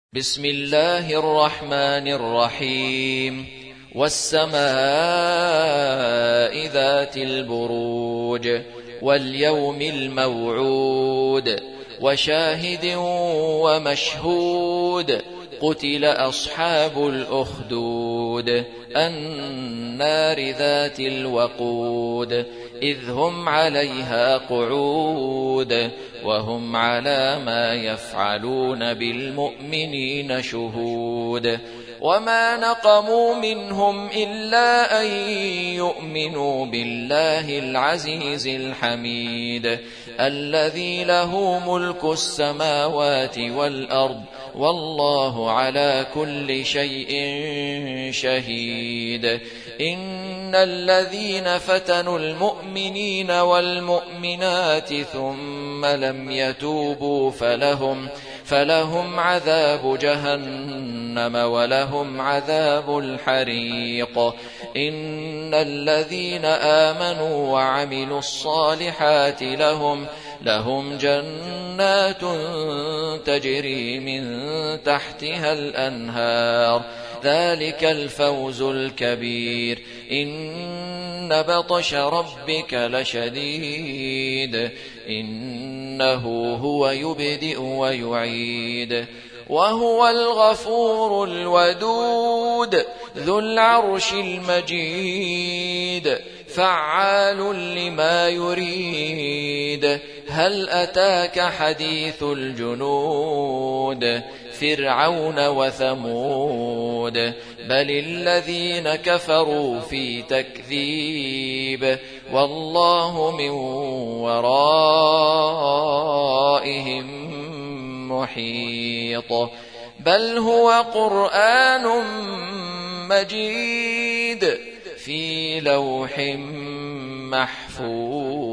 بسم الله الرحمن الرحيم والسماء ذات البروج واليوم الموعود وشاهد ومشهود قتل أصحاب الأخدود النار ذات الوقود إذ هم عليها قعود وهم على ما يفعلون بالمؤمنين شهود وما نقموا منهم إلا أن يؤمنوا بالله العزيز الحميد الذي له ملك السماوات والأرض والله على كل شيء شهيد إن الذين فتنوا المؤمنين والمؤمنات ثم لم يتوبوا فلهم عذاب جهنم ولهم عذاب الحريق إن الذين آمنوا وعملوا الصالحات لهم جنات تجري من تحتها الأنهار ذلك الفوز الكبير إن بطش ربك لشديد إنه هو يبدئ ويعيد وهو الغفور الودود ذو العرش المجيد فعال لما يريد هل أتاك حديث الجنود فرعون وثمود بل الذين كفروا في تكذيب والله من ورائهم محيط بل هو قرآن مجيد في لوح محفوظ.